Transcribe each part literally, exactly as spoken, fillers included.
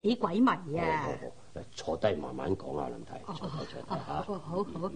幾鬼迷啊！ 好好好，坐低慢慢講啊，林太。坐低坐低吓。 好好好。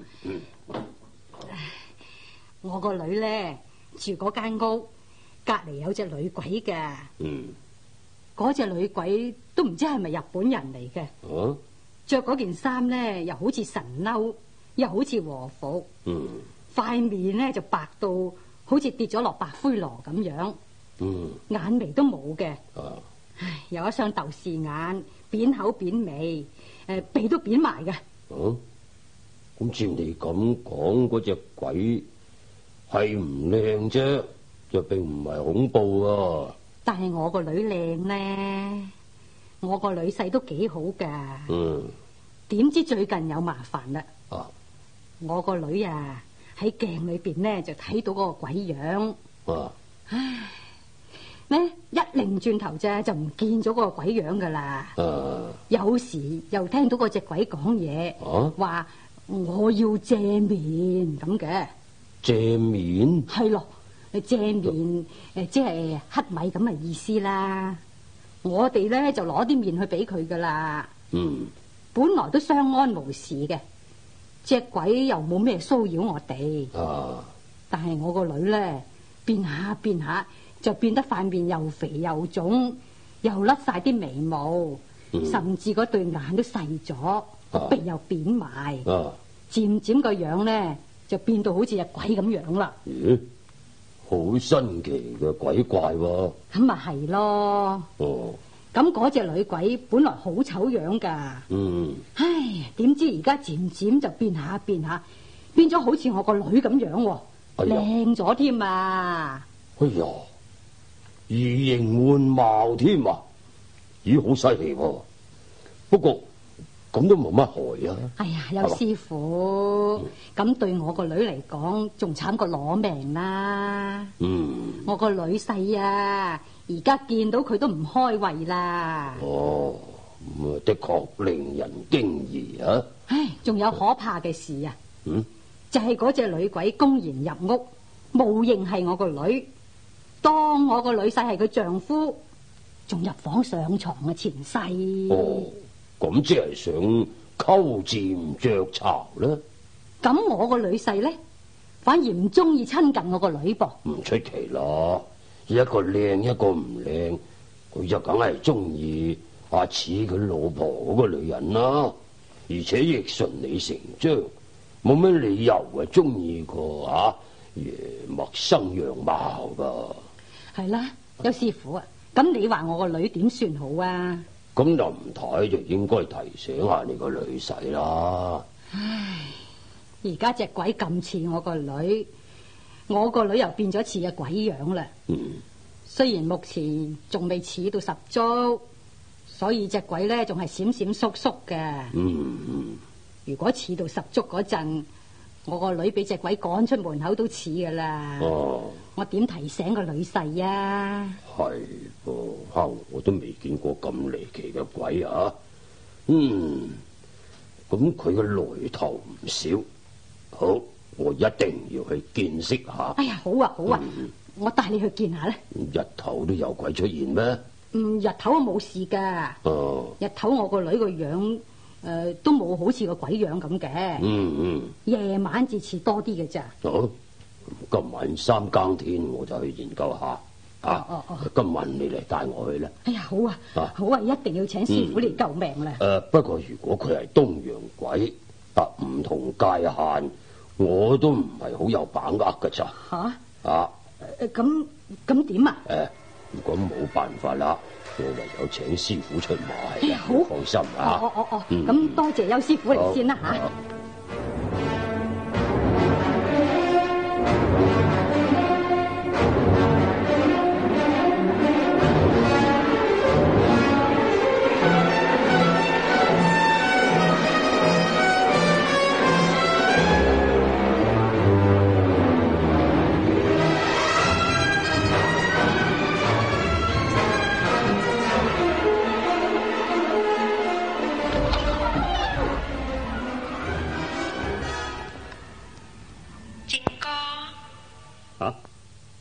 我個女咧住嗰間屋，隔籬有隻女鬼㗎。 嗯。 嗰隻女鬼都唔知係咪日本人嚟嘅。 哦。 着嗰件衫咧，又好似神褸，又好似和服。 嗯。塊面咧就白到好似跌咗落白灰羅咁樣。 嗯。 眼眉都冇嘅。 啊。 唉，有一雙豆豉眼，扁口扁眉，誒鼻都扁埋嘅。 哦。咁照你咁講，嗰隻鬼係唔靚啫，就並唔係恐怖啊。 但係我個女靚呢，我個女婿都幾好噶。 嗯。點知最近有麻煩啦。 啊。 我個女啊喺鏡裏邊呢就睇到嗰個鬼樣。 啊。 唉，呢一擰轉頭啫就唔見咗嗰個鬼樣噶啦。 啊。 有時又聽到嗰隻鬼講嘢，話、啊、我要借面咁嘅。 借面？係咯。借面誒，即係乞米咁嘅意思啦。我哋咧就攞啲面去俾佢噶啦。 嗯， 本來都相安無事嘅，隻鬼又冇咩騷擾我哋。 啊！ 但係我個女咧變下變下，就變得塊面又肥又腫，又甩晒啲眉毛，嗯、甚至嗰對眼都細咗，個、啊、鼻又扁埋。啊！漸漸個樣咧就變到好似隻鬼咁樣啦。 咦？好新奇嘅鬼怪喎！ 咁咪係咯。哦，咁嗰隻女鬼本來好醜樣噶。嗯。唉，點知而家漸漸就變下變下，變咗好似我個女咁樣，靚咗添啊！ 哎呀，移形換貌添啊！咦，好犀利喎！不過咁都冇乜害啊！ 哎呀，有師傅，咁、嗯、對我個女嚟講，仲慘過攞命啦！嗯，我個女婿啊，而家見到佢都唔開胃啦！哦， 咁啊，的確令人驚異啊！ 唉，仲有可怕嘅事啊！嗯，就係嗰隻女鬼公然入屋，冒認係我個女，當我個女婿係佢丈夫，仲入房上床嘅前世。 哦。咁即係想鳩佔鵲巢啦？ 咁我個女婿咧，反而唔中意親近我個女噃。 唔出奇啦，一個靚一個唔靚，佢就梗係中意阿似佢老婆嗰個女人啦。而且亦順理成章，冇咩理由啊中意個啊陌生樣貌噶。 係啦，有師傅啊，咁你話我個女點算好啊？ 咁林太就應該提醒下你個女婿啦。 唉，而家隻鬼咁似我個女，我個女又變咗似嘅鬼樣啦。嗯，雖然目前仲未似到十足，所以隻鬼咧仲係閃閃縮縮嘅。嗯嗯，如果似到十足嗰陣，我個女俾隻鬼趕出門口都似噶啦。哦，我點提醒個女婿啊？ 係噃，吓我都未見過咁離奇嘅鬼啊！嗯，咁佢嘅來頭唔少，好，我一定要去見識下。 哎呀，好啊好啊，嗯、我帶你去見下咧。 日頭都有鬼出現咩？ 嗯，日頭冇事噶。哦，日頭我個女個樣誒、呃、都冇好似個鬼樣咁嘅。嗯嗯，夜晚至似多啲嘅咋。 好，今晚三更天我就去研究下。啊哦哦！今晚你嚟帶我去啦。 哎呀，好啊，啊好啊，一定要請師傅嚟救命啦。誒、 嗯呃，不過如果佢係東洋鬼，啊唔同界限，我都唔係好有把握噶咋。吓啊！誒咁咁點啊？誒、 呃，如果冇辦法啦，我唯有請師傅出馬。 哎呀，好， 放心啊。 哦哦哦，咁、嗯、多謝邱師傅嚟先啦吓。啊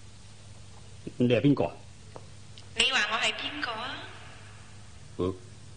你係邊個？ 你話我係邊個啊？ 嗯，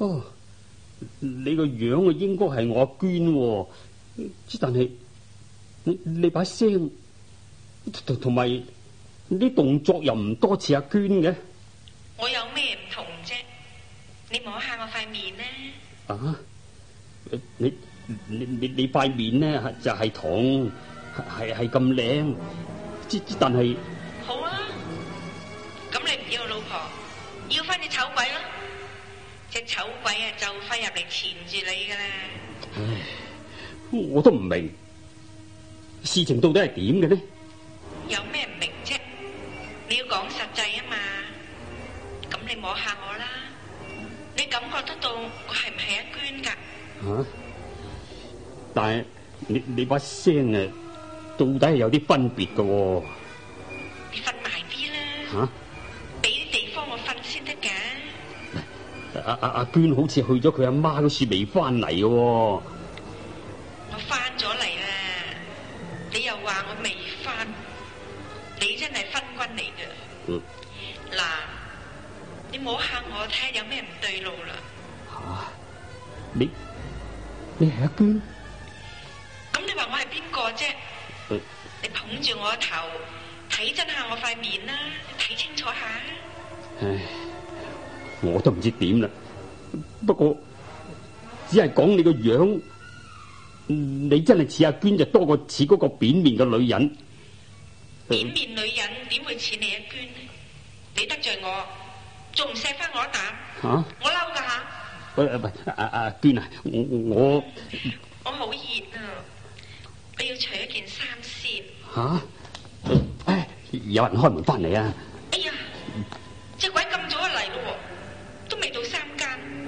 哦，你個樣啊應該係我阿娟喎，但係你你把聲同同埋啲動作又唔多似阿娟嘅。 我有咩唔同啫？你摸下我塊面呢？ 啊，你你你你塊面呢就係同係係咁靚，之但係好啊，咁你唔要老婆，要翻隻醜鬼咯。隻醜鬼啊，就快入嚟纏住你噶啦！ 唉，我都唔明事情到底係點嘅呢？ 有咩唔明啫？你要講實際啊嘛！咁你摸下我啦，你感覺得到我係唔係阿娟噶？ 吓！但係你你把聲啊，到底係有啲分別噶喎。 你瞓埋啲啦！ 吓！ 俾啲地方我瞓先得噶。 阿阿阿娟好似去咗佢阿媽嗰處未翻嚟嘅。我翻咗嚟啦，你又話我未翻，你真係昏君嚟嘅。 嗯。 嗱，你摸下我睇下有咩唔對路啦。 吓！你你係阿娟？ 咁你話我係邊個啫？ 嗯。 你捧住我個頭，睇真下我塊面啦，你睇清楚下。 唉。我都唔知點啦，不過只係講你個樣，你真係似阿娟就多過似嗰個扁面嘅女人。 扁面女人點會似你阿娟呢？你得罪我，仲唔錫翻我一啖？吓、啊！我嬲噶吓！ 喂喂，阿阿娟啊，我我好熱啊，我要除一件衫先。 吓、啊！唉，有人開門翻嚟啊！ 哎呀，隻鬼咁早就嚟咯，都未到三更。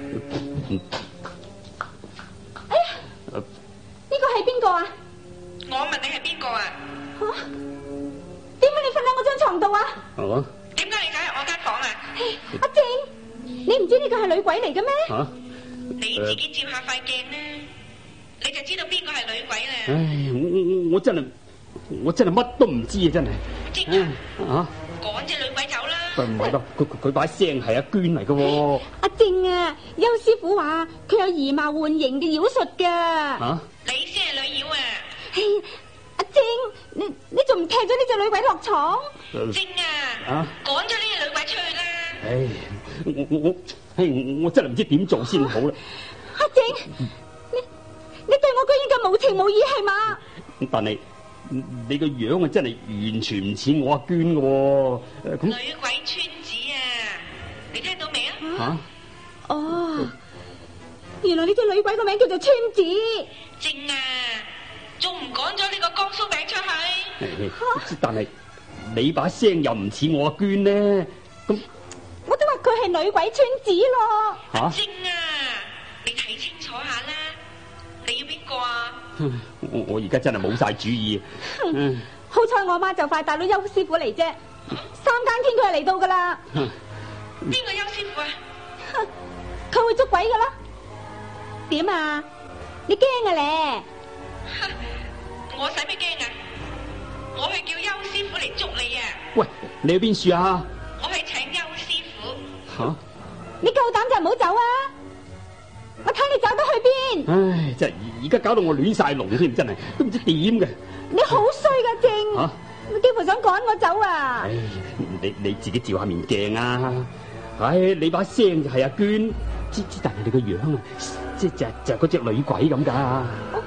哎呀，呢個係邊個啊？ 我問你係邊個啊？ 吓、啊？點解你瞓喺我張床度啊？ 哦。 點解你走入我間房啊？ 阿靜，你唔知呢個係女鬼嚟嘅咩？吓、啊？ 你自己照下塊鏡啦，你就知道邊個係女鬼啦。 唉，我我真係我真係乜都唔知啊，真係。 即係啊！ 趕隻女鬼走啦！ 唔係咯，佢佢把聲係阿娟嚟嘅。 阿靜啊，邱師傅話佢有以貌換形嘅妖術噶。 啊！ 你先係女妖啊！ 阿靜，你你仲唔踢咗呢隻女鬼落床？ 靜啊！趕咗呢隻女鬼出去啦！ 唉，我我我，唉，我真係唔知點做先好啦。 阿靜，你你對我居然咁無情無義係嘛？ 但係你個樣啊，真係完全唔似我阿娟嘅。咁女鬼村子啊，你聽到未啊？ 吓？ 哦，原來呢隻女鬼個名叫做村子。 靜啊！仲唔趕咗呢個江蘇餅出去？ 但係你把聲又唔似我阿娟呢？咁我都話佢係女鬼村子咯。 吓？ 靜啊！你睇清楚下啦，你要邊個啊？ 我我而家真係冇晒主意。 嗯，好彩我媽就快帶到邱師傅嚟啫，三更天佢就嚟到噶啦。 邊個邱師傅啊？ 佢會捉鬼噶啦。點啊？你驚啊咧？ 我使咩驚啊？我去叫邱師傅嚟捉你啊！ 喂，你去邊處啊？ 我去請邱師傅。 吓、啊？ 你夠膽就唔好走啊！我睇你走得去邊？ 唉，真係而家搞到我亂晒龍添，真係都唔知點嘅。 你好衰噶靜， 吓？ 你幾乎想趕我走啊！ 唉，你你自己照下面鏡啊！唉，你把聲就係阿娟，之之但係你個樣啊，即係就就嗰隻女鬼咁噶。哦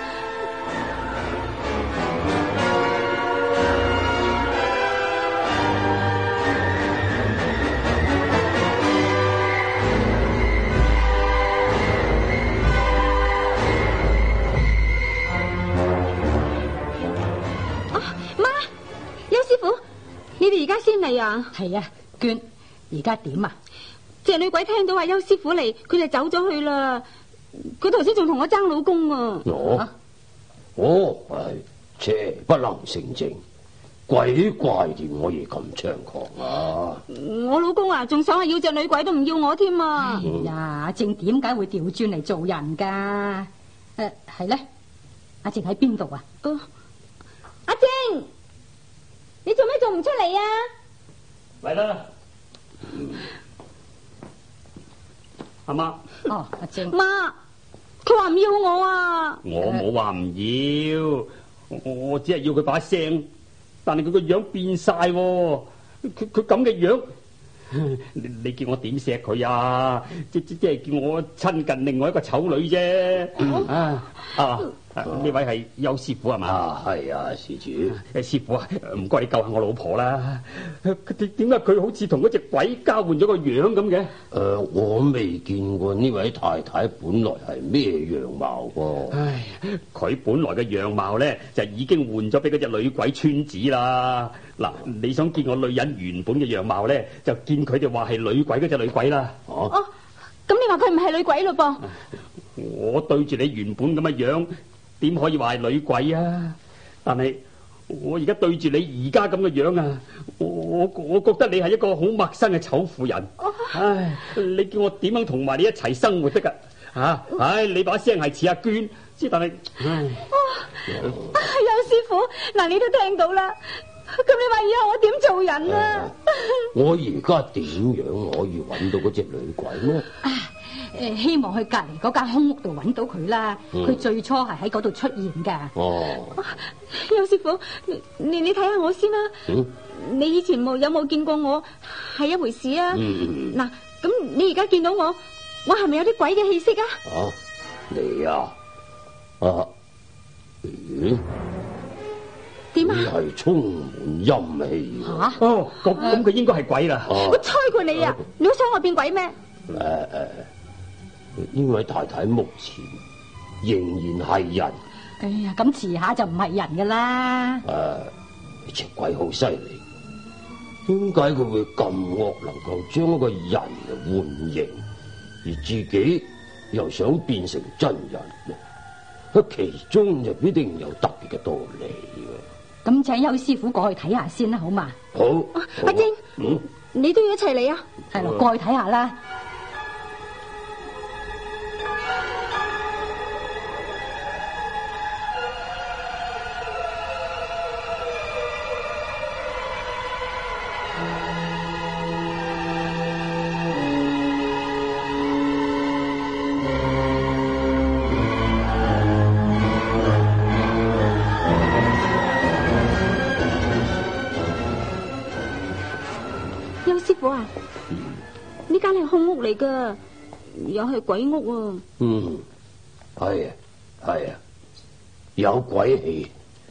而家先嚟啊！ 係啊，娟，而家點啊？ 隻女鬼聽到話邱師傅嚟，佢就走咗去啦。佢頭先仲同我爭老公啊！ 哦，啊、哦，係邪不能勝正，鬼怪點可以咁猖狂啊！ 我老公啊，仲想係要隻女鬼都唔要我添啊！ 哎呀，阿靜點解會調轉嚟做人噶？誒，係咧，阿靜喺邊度啊？ 哦，阿靜。你做咩仲唔出嚟啊？ 嚟啦！ 阿媽。 哦，阿晶， 媽，佢話唔要我啊！ 我冇話唔要，我我只係要佢把聲，但係佢個樣變晒喎，佢佢咁嘅樣。你你叫我點錫佢啊？即即即係叫我親近另外一個醜女啫。啊啊！呢位係邱師傅係嘛？ 啊，係啊，施主。 誒，師傅啊，唔該你救下我老婆啦。點點解佢好似同嗰隻鬼交換咗個樣咁嘅？ 誒、呃，我未見過呢位太太本來係咩樣貌喎。 唉，佢本來嘅樣貌咧就已經換咗俾嗰隻女鬼川子啦。嗱，你想見我女人原本嘅樣貌咧，就見佢哋話係女鬼嗰隻女鬼啦。 哦，咁你話佢唔係女鬼咯噃？ 我對住你原本咁嘅樣，點可以話係女鬼啊？但係我而家對住你而家咁嘅樣啊，我我我覺得你係一個好陌生嘅醜婦人。唉，你叫我點樣同埋你一齊生活得噶？啊，唉，你把聲係似阿娟，之但係，唉， 邱師傅，嗱你都聽到啦，咁你話以後我點做人啊？ 我而家點樣可以揾到嗰隻女鬼呢？ 誒，希望去隔籬嗰間空屋度揾到佢啦。佢、 嗯、 最初係喺嗰度出現噶。 哦， 邱師傅，你你睇下我先啦。 嗯， 你以前冇有冇見過我係一回事啊？ 嗯， 嗱，咁你而家見到我，我係咪有啲鬼嘅氣息啊？ 啊，你啊，啊，咦？ 點啊？ 你係充滿陰氣。 吓、 啊？哦，咁咁佢應該係鬼啦。 我吹過你啊！你都想我變鬼咩？ 誒誒、呃，呢位太太目前仍然係人。 哎呀，咁遲下就唔係人噶啦。 誒、呃，隻鬼好犀利，點解佢會咁惡，能夠將一個人換形，而自己又想變成真人呢？其中就必定有特別嘅道理嘅。 咁請邱師傅過去睇下先啦，好嘛？ 好， 阿晶， 嗯， 你都要一齊嚟啊？ 係咯，過去睇下啦。 呢間係空屋嚟噶，又係鬼屋啊！ 嗯，係啊，係啊，有鬼氣。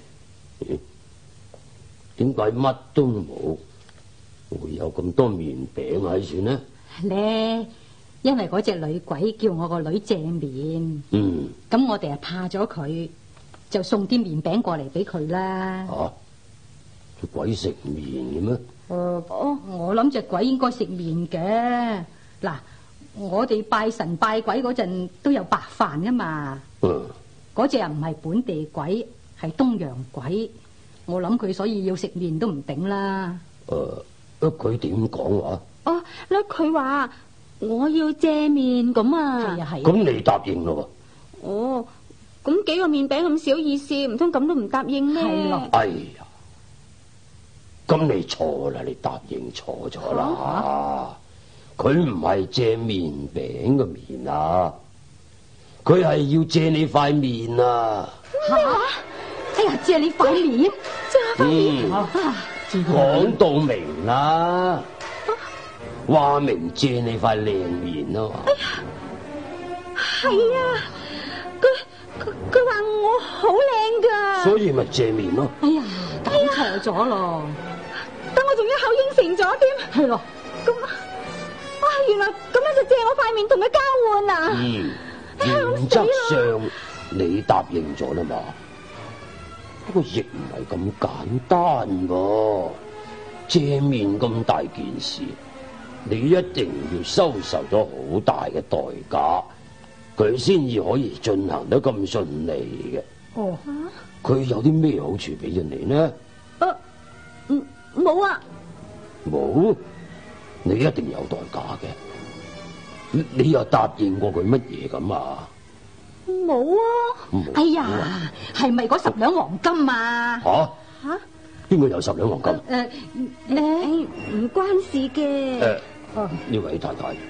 點解乜都冇，會有咁多麵餅喺處呢？ 咧，因為嗰隻女鬼叫我個女借麵。 嗯， 咁我哋啊怕咗佢，就送啲麵餅過嚟俾佢啦。 啊，隻鬼食麵嘅咩？ 誒、呃，哦，我諗隻鬼應該食麵嘅。嗱，我哋拜神拜鬼嗰陣都有白飯噶嘛。 嗯， 嗰隻又唔係本地鬼，係東洋鬼。我諗佢所以要食麵都唔頂啦。 誒、呃，佢點講話？ 哦，咧佢話我要借麵咁啊。 係啊係。 咁你答應咯？ 哦，咁幾個麵餅咁少意思，唔通咁都唔答應咩？ 係咯。 哎呀，咁你錯啦，你答應錯咗啦。佢唔係借麵餅嘅麵啊，佢係要借你塊面啊。 吓！哎呀，借你塊面， 借我塊面。 啊， 講到明啦，話明借你塊靚面啊嘛。 哎呀，係啊，佢佢佢話我好靚噶， 所以咪借面咯。 哎呀，搞錯咗咯。 等我仲一口應承咗添。 係咯。 咁啊，原來咁樣就借我塊面同佢交換啊。 嗯，原則上你答應咗啦嘛。不過亦唔係咁簡單喎，借面咁大件事，你一定要收受咗好大嘅代價，佢先至可以進行得咁順利嘅。 哦， 佢有啲咩好處俾咗你呢？ 誒，唔冇啊， 冇，你一定有代價嘅。你你又答應過佢乜嘢咁啊？ 冇啊！ 哎呀，係咪嗰十兩黃金啊？ 吓吓？ 邊個有十兩黃金？ 誒， 誒，唔關事嘅。 誒，呢位太太，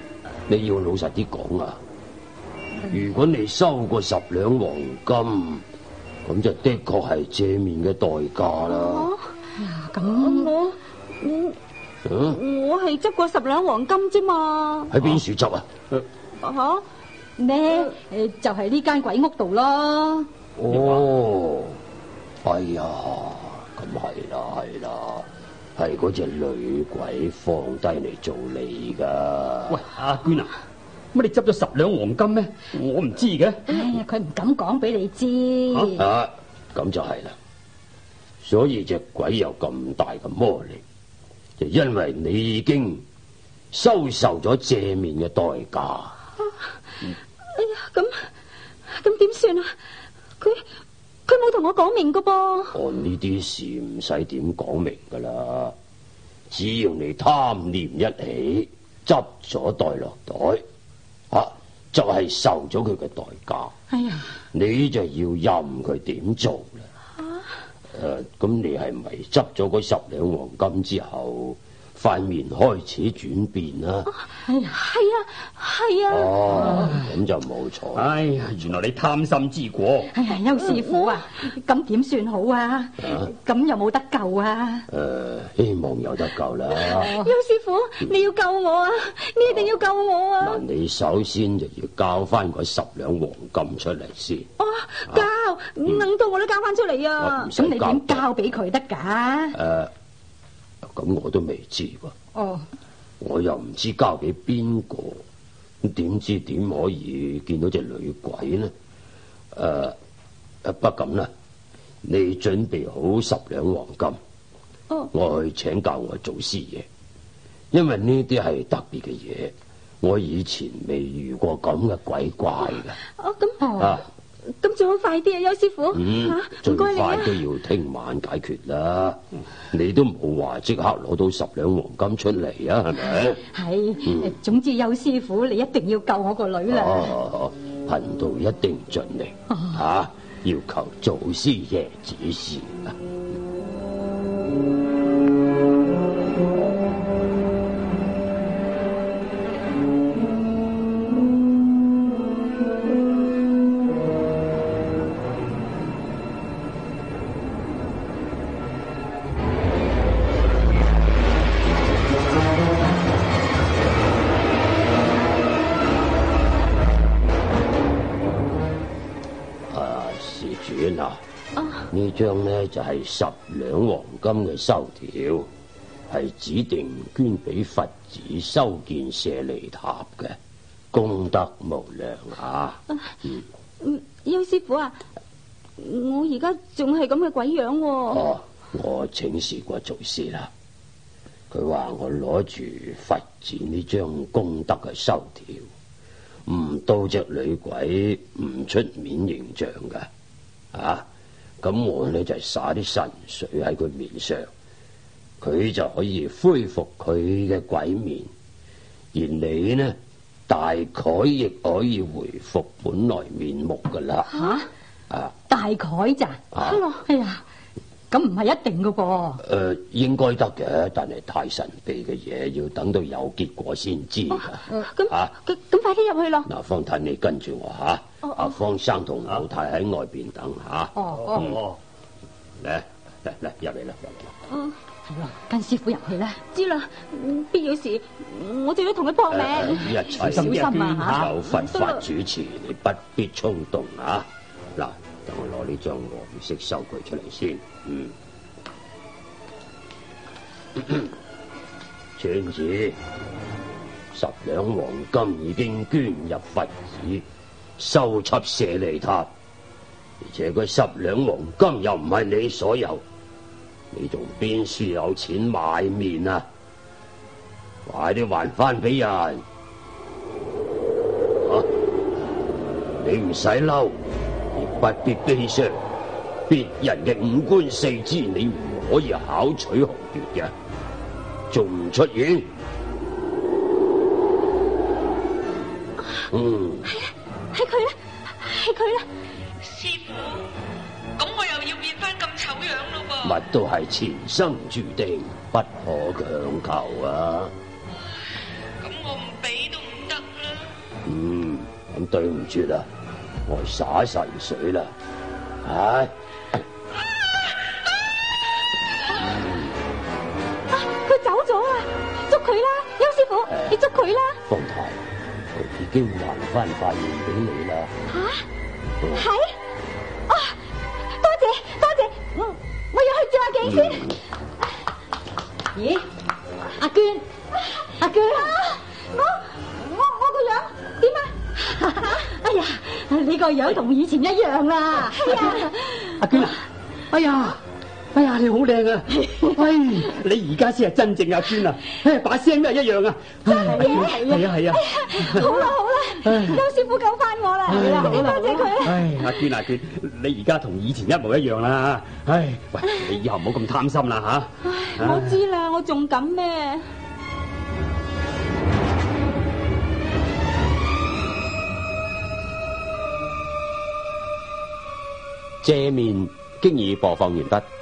你要老實啲講啊！如果你收過十兩黃金，咁就的確係借面嘅代價啦。 咁我我嗯， 我係執過十兩黃金啫嘛。 喺邊處執啊？ 吓， 呢誒就係呢間鬼屋度咯。 哦，哎呀，咁係啦係啦，係嗰隻女鬼放低嚟做你噶。 喂，阿娟啊，乜你執咗十兩黃金咩？我唔知嘅。 哎呀，佢唔敢講俾你知。 啊，咁就係啦。所以隻鬼有咁大嘅魔力，就因為你已經收受咗借面嘅代價。 哎呀，咁咁點算啊？佢佢冇同我講明噶噃。 按呢啲事唔使點講明噶啦，只要你貪念一起，執咗袋落袋，啊，就係、是、受咗佢嘅代價。 哎呀， 你就要任佢點做啦。誒、啊，咁、呃、你係咪執咗嗰十兩黃金之後，塊面開始轉變啦？ 哎呀， 係啊，係啊。 哦，咁就冇錯。 哎呀，原來你貪心之過。 哎呀，邱師傅啊，咁點算好啊？咁有冇得救啊？ 誒，希望有得救啦。 邱師傅，你要救我啊！你一定要救我啊！ 嗱，你首先就要交翻嗰十兩黃金出嚟先。 哦，交，能到我都交翻出嚟啊！ 咁你點交俾佢得㗎？ 誒，咁我都未知喎。 哦， 我又唔知交俾邊個，咁點知點可以見到隻女鬼呢？誒、誒，不咁啦，你準備好十兩黃金， 哦， 我去請教我祖師爺，因為呢啲係特別嘅嘢，我以前未遇過咁嘅鬼怪嘅。 哦，咁啊， 咁最好快啲啊，邱師傅。 嗯， 嚇， 最唔該你啊快都要聽晚解決啦。你都冇話即刻攞到十兩黃金出嚟啊，係咪？ 係，總之邱師傅你一定要救我個女啦。 哦，貧道一定盡力吓，要求祖師爺指示啊！呢張呢就係十兩黃金嘅收條，係指定捐俾佛寺修建舍利塔嘅，功德無量啊！嗯， 嗯，邱師傅啊，我而家仲係咁嘅鬼樣喎。 哦，我請示過祖師啦，佢話我攞住佛寺呢張功德嘅收條，唔到隻女鬼唔出面形象噶，啊！咁我呢就灑啲神水喺佢面上，佢就可以恢復佢嘅鬼面，而你呢大概亦可以回復本來面目噶啦。 吓啊， 大概咋？ 啊哎呀，咁唔係一定噶噃。 誒、呃，應該得嘅，但係太神秘嘅嘢，要等到有結果先知噶。 咁啊， 咁咁快啲入去咯。 嗱，方太你跟住我吓， 哦阿方生同老太喺外邊等吓。 哦哦， 哦， 嚟嚟嚟，入嚟啦，入嚟啦。 嗯， 係咯，跟師傅入去啦。 知啦，嗯必要時我就要同佢搏命。 誒一切小心啊嚇有佛法主持，你不必衝動啊！嗱，等我攞呢張黃色收據出嚟先。嗯，村子十兩黃金已經捐入佛寺，修葺舍利塔，而且嗰十兩黃金又唔係你所有，你仲邊處有錢買面啊？快啲還翻俾人！啊，你唔使嬲，亦不必悲傷。別人嘅五官四肢，你唔可以巧取豪奪嘅，仲唔出現？嗯， 係佢啦，係佢啦。 師傅，咁我又要變翻咁醜樣咯噃？ 乜都係前生注定，不可強求啊！ 咁我唔俾都唔得啦。 嗯，咁對唔住啦，我灑神水啦，唉。 佢走咗啊！捉佢啦，邱師傅，你捉佢啦！ 方太，佢已經還翻塊面俾你啦。 吓，係啊，多謝多謝，嗯，我要去照下鏡先。 咦，阿娟，阿娟， 我我我個樣點啊？ 哎呀，你個樣同以前一樣啦。 係啊， 阿娟啊，哎呀！哎呀，你好靚啊！哎，你而家先係真正阿娟啊！哎，把聲都係一樣啊！係啊係啊係啊！ 好啦好啦，邱師傅救翻我啦！係啦，多謝佢啦！ 唉，阿娟阿娟，你而家同以前一模一樣啦！唉，喂，你以後唔好咁貪心啦吓！ 唉，我知啦，我仲敢咩？ 遮面經已播放完畢。